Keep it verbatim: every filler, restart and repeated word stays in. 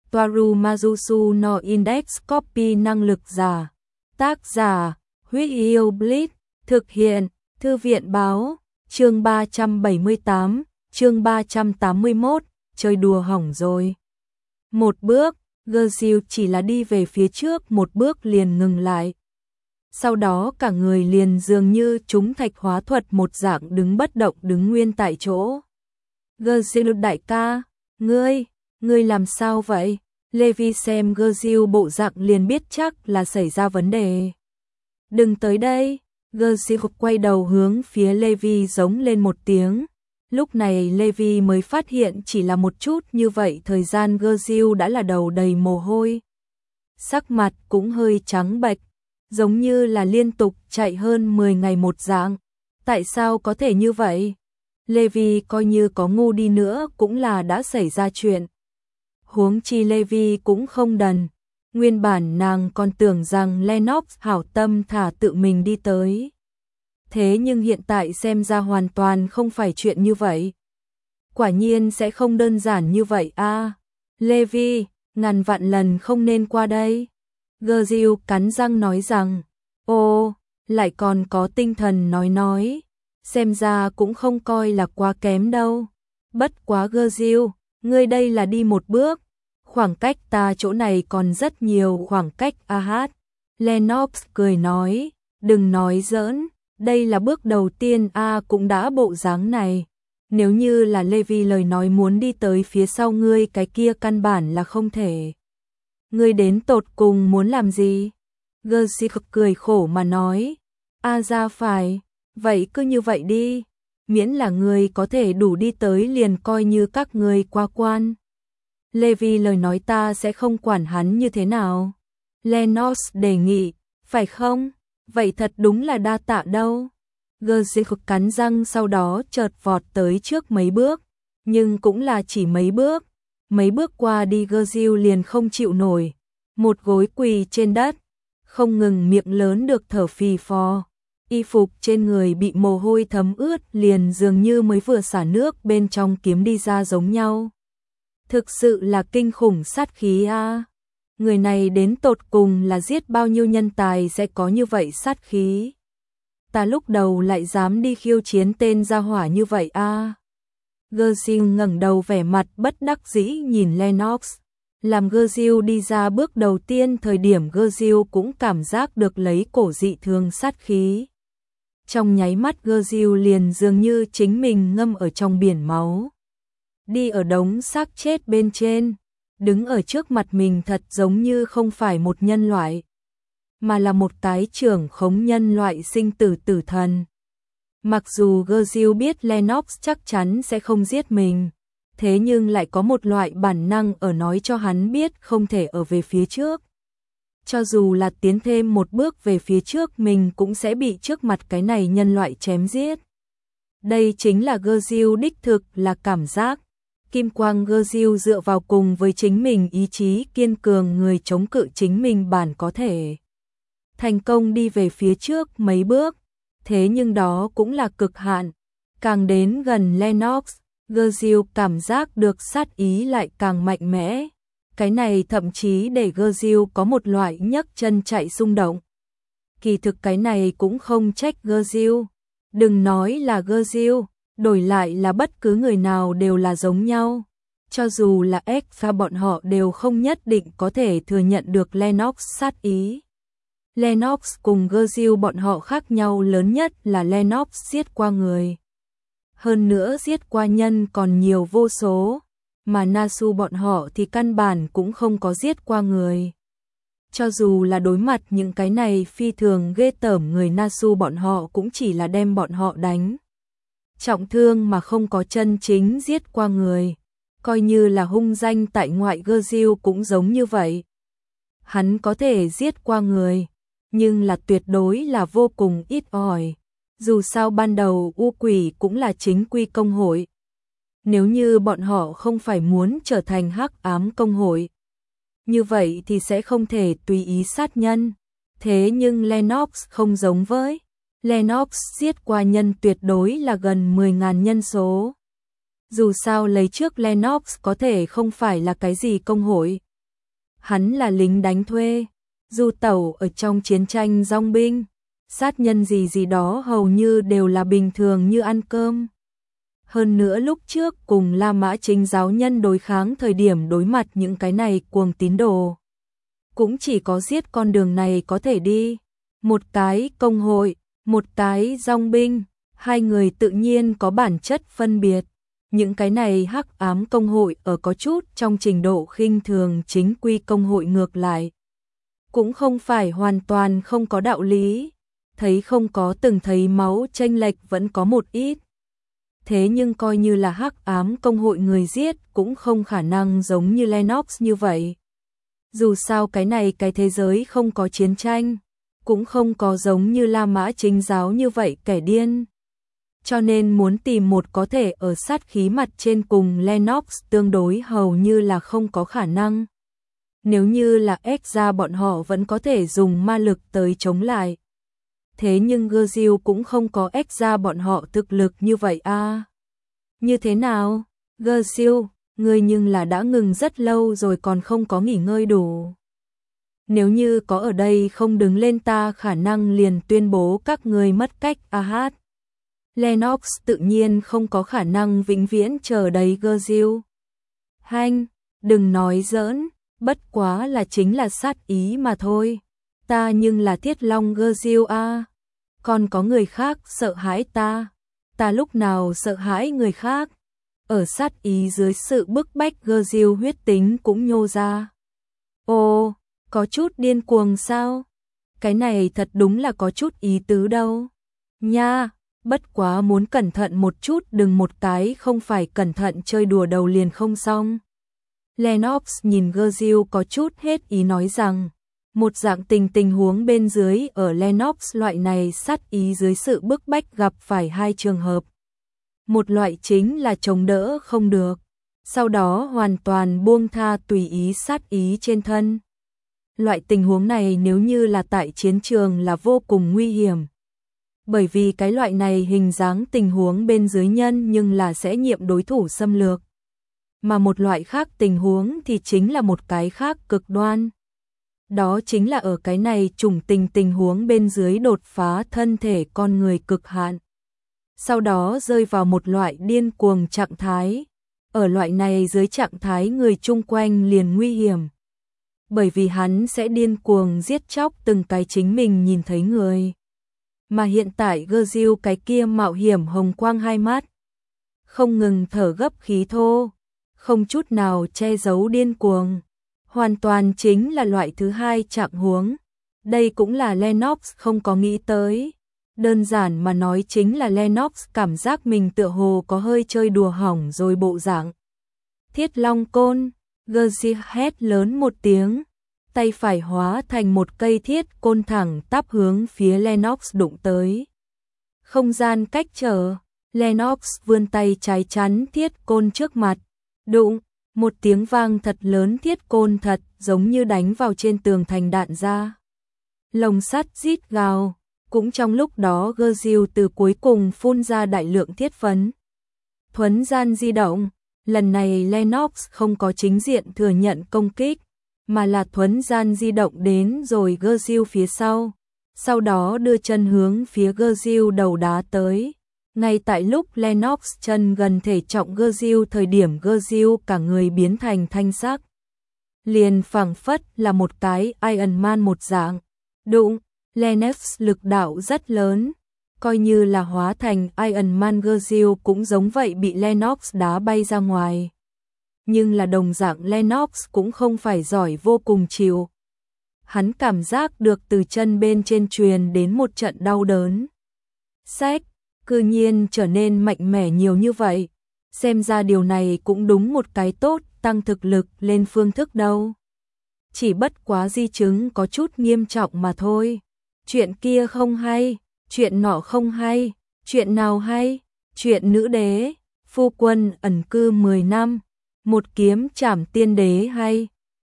Toaru Majusu no Index Copy năng lực giả. Tác giả, Huyết Yêu Blitz, thực hiện, Thư viện báo, chương ba trăm bảy mươi tám, chương ba trăm tám mươi mốt, chơi đùa hỏng rồi. Một bước, Gerziu chỉ là đi về phía trước một bước liền ngừng lại. Sau đó cả người liền dường như trúng thạch hóa thuật một dạng đứng bất động đứng nguyên tại chỗ. Gerziu đại ca, ngươi, ngươi làm sao vậy? Levi xem Gerziu bộ dạng liền biết chắc là xảy ra vấn đề. Đừng tới đây, Gerziu quay đầu hướng phía Levi giống lên một tiếng. Lúc này Levi mới phát hiện chỉ là một chút như vậy thời gian Gerziu đã là đầu đầy mồ hôi. Sắc mặt cũng hơi trắng bệch, giống như là liên tục chạy hơn mười ngày một dạng. Tại sao có thể như vậy? Levi coi như có ngu đi nữa cũng là đã xảy ra chuyện. Huống chi Levi cũng không đần. Nguyên bản nàng còn tưởng rằng Lennox hảo tâm thả tự mình đi tới. Thế nhưng hiện tại xem ra hoàn toàn không phải chuyện như vậy. Quả nhiên sẽ không đơn giản như vậy a. À, Levi, ngàn vạn lần không nên qua đây. Gerziu cắn răng nói rằng, ô, lại còn có tinh thần nói nói. Xem ra cũng không coi là quá kém đâu. Bất quá Gerziu, ngươi đây là đi một bước. Khoảng cách ta chỗ này còn rất nhiều khoảng cách a hát. Lennox cười nói, đừng nói giỡn, đây là bước đầu tiên a cũng đã bộ dáng này. Nếu như là Levi lời nói muốn đi tới phía sau ngươi cái kia căn bản là không thể. Ngươi đến tột cùng muốn làm gì? Gerziu cười khổ mà nói, a ra phải, vậy cứ như vậy đi, miễn là ngươi có thể đủ đi tới liền coi như các ngươi qua quan. Levi lời nói ta sẽ không quản hắn như thế nào. Lennox đề nghị, phải không? Vậy thật đúng là đa tạ đâu. Gerziu cắn răng sau đó chợt vọt tới trước mấy bước, nhưng cũng là chỉ mấy bước. Mấy bước qua đi Gerziu liền không chịu nổi, một gối quỳ trên đất, không ngừng miệng lớn được thở phì phò. Y phục trên người bị mồ hôi thấm ướt liền dường như mới vừa xả nước bên trong kiếm đi ra giống nhau. Thực sự là kinh khủng sát khí a. À. Người này đến tột cùng là giết bao nhiêu nhân tài sẽ có như vậy sát khí. Ta lúc đầu lại dám đi khiêu chiến tên gia hỏa như vậy a. À. Gerziu ngẩng đầu vẻ mặt bất đắc dĩ nhìn Lennox. Làm Gerziu đi ra bước đầu tiên thời điểm Gerziu cũng cảm giác được lấy cổ dị thường sát khí. Trong nháy mắt Gerziu liền dường như chính mình ngâm ở trong biển máu. Đi ở đống xác chết bên trên, đứng ở trước mặt mình thật giống như không phải một nhân loại, mà là một tái trưởng khống nhân loại sinh tử tử thần. Mặc dù Gerziu biết Lennox chắc chắn sẽ không giết mình, thế nhưng lại có một loại bản năng ở nói cho hắn biết không thể ở về phía trước. Cho dù là tiến thêm một bước về phía trước mình cũng sẽ bị trước mặt cái này nhân loại chém giết. Đây chính là Gerziu đích thực là cảm giác. Kim quang Gerziu dựa vào cùng với chính mình ý chí kiên cường người chống cự chính mình bản có thể. Thành công đi về phía trước mấy bước, thế nhưng đó cũng là cực hạn. Càng đến gần Lennox, Gerziu cảm giác được sát ý lại càng mạnh mẽ. Cái này thậm chí để Gerziu có một loại nhấc chân chạy xung động. Kỳ thực cái này cũng không trách Gerziu. Đừng nói là Gerziu, đổi lại là bất cứ người nào đều là giống nhau. Cho dù là X và bọn họ đều không nhất định có thể thừa nhận được Lennox sát ý. Lennox cùng Gerziu bọn họ khác nhau lớn nhất là Lennox giết qua người. Hơn nữa giết qua nhân còn nhiều vô số, mà Nasu bọn họ thì căn bản cũng không có giết qua người. Cho dù là đối mặt những cái này phi thường ghê tởm người Nasu bọn họ cũng chỉ là đem bọn họ đánh trọng thương mà không có chân chính giết qua người. Coi như là hung danh tại ngoại Gerziu cũng giống như vậy. Hắn có thể giết qua người, nhưng là tuyệt đối là vô cùng ít ỏi. Dù sao ban đầu U Quỷ cũng là chính quy công hội. Nếu như bọn họ không phải muốn trở thành hắc ám công hội, như vậy thì sẽ không thể tùy ý sát nhân. Thế nhưng Lennox không giống với. Lennox giết qua nhân tuyệt đối là gần mười nghìn nhân số. Dù sao lấy trước Lennox có thể không phải là cái gì công hội, Hắn là lính đánh thuê, du tẩu ở trong chiến tranh dong binh, sát nhân gì gì đó hầu như đều là bình thường như ăn cơm. Hơn nữa lúc trước cùng La Mã Chính giáo nhân đối kháng thời điểm đối mặt những cái này cuồng tín đồ. Cũng chỉ có giết con đường này có thể đi. Một cái công hội, một cái dong binh, hai người tự nhiên có bản chất phân biệt. Những cái này hắc ám công hội ở có chút trong trình độ khinh thường chính quy công hội ngược lại. Cũng không phải hoàn toàn không có đạo lý, thấy không có từng thấy máu chênh lệch vẫn có một ít. Thế nhưng coi như là hắc ám công hội người giết cũng không khả năng giống như Lennox như vậy. Dù sao cái này cái thế giới không có chiến tranh, cũng không có giống như La Mã Chính giáo như vậy kẻ điên. Cho nên muốn tìm một có thể ở sát khí mặt trên cùng Lennox tương đối hầu như là không có khả năng. Nếu như là ếch ra bọn họ vẫn có thể dùng ma lực tới chống lại. Thế nhưng Gơ-diêu cũng không có ếch ra bọn họ thực lực như vậy a. À. Như thế nào? Gơ-diêu, ngươi nhưng là đã ngừng rất lâu rồi còn không có nghỉ ngơi đủ. Nếu như có ở đây không đứng lên ta khả năng liền tuyên bố các ngươi mất cách a hát. Lennox tự nhiên không có khả năng vĩnh viễn chờ đấy Gơ-diêu. Hanh, đừng nói giỡn, bất quá là chính là sát ý mà thôi. Ta nhưng là Thiết Long Gơ-diêu a. Còn có người khác sợ hãi ta. Ta lúc nào sợ hãi người khác. Ở sát ý dưới sự bức bách Gơ-diêu huyết tính cũng nhô ra. Ồ, có chút điên cuồng sao? Cái này thật đúng là có chút ý tứ đâu. Nha, bất quá muốn cẩn thận một chút đừng một cái không phải cẩn thận chơi đùa đầu liền không xong. Lennox nhìn Gơ-diêu có chút hết ý nói rằng, một dạng tình tình huống bên dưới ở Lennox loại này sát ý dưới sự bức bách gặp phải hai trường hợp. Một loại chính là chống đỡ không được, sau đó hoàn toàn buông tha tùy ý sát ý trên thân. Loại tình huống này nếu như là tại chiến trường là vô cùng nguy hiểm. Bởi vì cái loại này hình dáng tình huống bên dưới nhân nhưng là sẽ nhiệm đối thủ xâm lược. Mà một loại khác tình huống thì chính là một cái khác cực đoan. Đó chính là ở cái này chủng tình tình huống bên dưới đột phá thân thể con người cực hạn. Sau đó rơi vào một loại điên cuồng trạng thái. Ở loại này dưới trạng thái người chung quanh liền nguy hiểm. Bởi vì hắn sẽ điên cuồng giết chóc từng cái chính mình nhìn thấy người. Mà hiện tại Gơ-diêu cái kia mạo hiểm hồng quang hai mắt. Không ngừng thở gấp khí thô. Không chút nào che giấu điên cuồng. Hoàn toàn chính là loại thứ hai trạng huống. Đây cũng là Lennox không có nghĩ tới. Đơn giản mà nói chính là Lennox cảm giác mình tựa hồ có hơi chơi đùa hỏng rồi bộ dạng. Thiết Long côn, Gơ-diêu hét lớn một tiếng. Tay phải hóa thành một cây thiết côn thẳng tắp hướng phía Lennox đụng tới. Không gian cách trở, Lennox vươn tay trái chắn thiết côn trước mặt. Đụng, một tiếng vang thật lớn thiết côn thật giống như đánh vào trên tường thành đạn ra. Lồng sắt rít gào, cũng trong lúc đó Gơ-diêu từ cuối cùng phun ra đại lượng thiết phấn. Thuấn gian di động, lần này Lennox không có chính diện thừa nhận công kích, mà là thuấn gian di động đến rồi Gơ-diêu phía sau, sau đó đưa chân hướng phía Gơ-diêu đầu đá tới. Ngay tại lúc Lennox chân gần thể trọng Gơ-diêu thời điểm Gơ-diêu cả người biến thành thanh sắc. Liền phảng phất là một cái Iron Man một dạng. Đụng, Lennox lực đạo rất lớn, coi như là hóa thành Iron Man Gơ-diêu cũng giống vậy bị Lennox đá bay ra ngoài. Nhưng là đồng dạng Lennox cũng không phải giỏi vô cùng chịu. Hắn cảm giác được từ chân bên trên truyền đến một trận đau đớn. Sách, cư nhiên trở nên mạnh mẽ nhiều như vậy. Xem ra điều này cũng đúng một cái tốt, tăng thực lực lên phương thức đâu. Chỉ bất quá di chứng có chút nghiêm trọng mà thôi. Chuyện kia không hay, chuyện nọ không hay, chuyện nào hay, chuyện nữ đế, phu quân ẩn cư mười năm, một kiếm trảm tiên đế hay.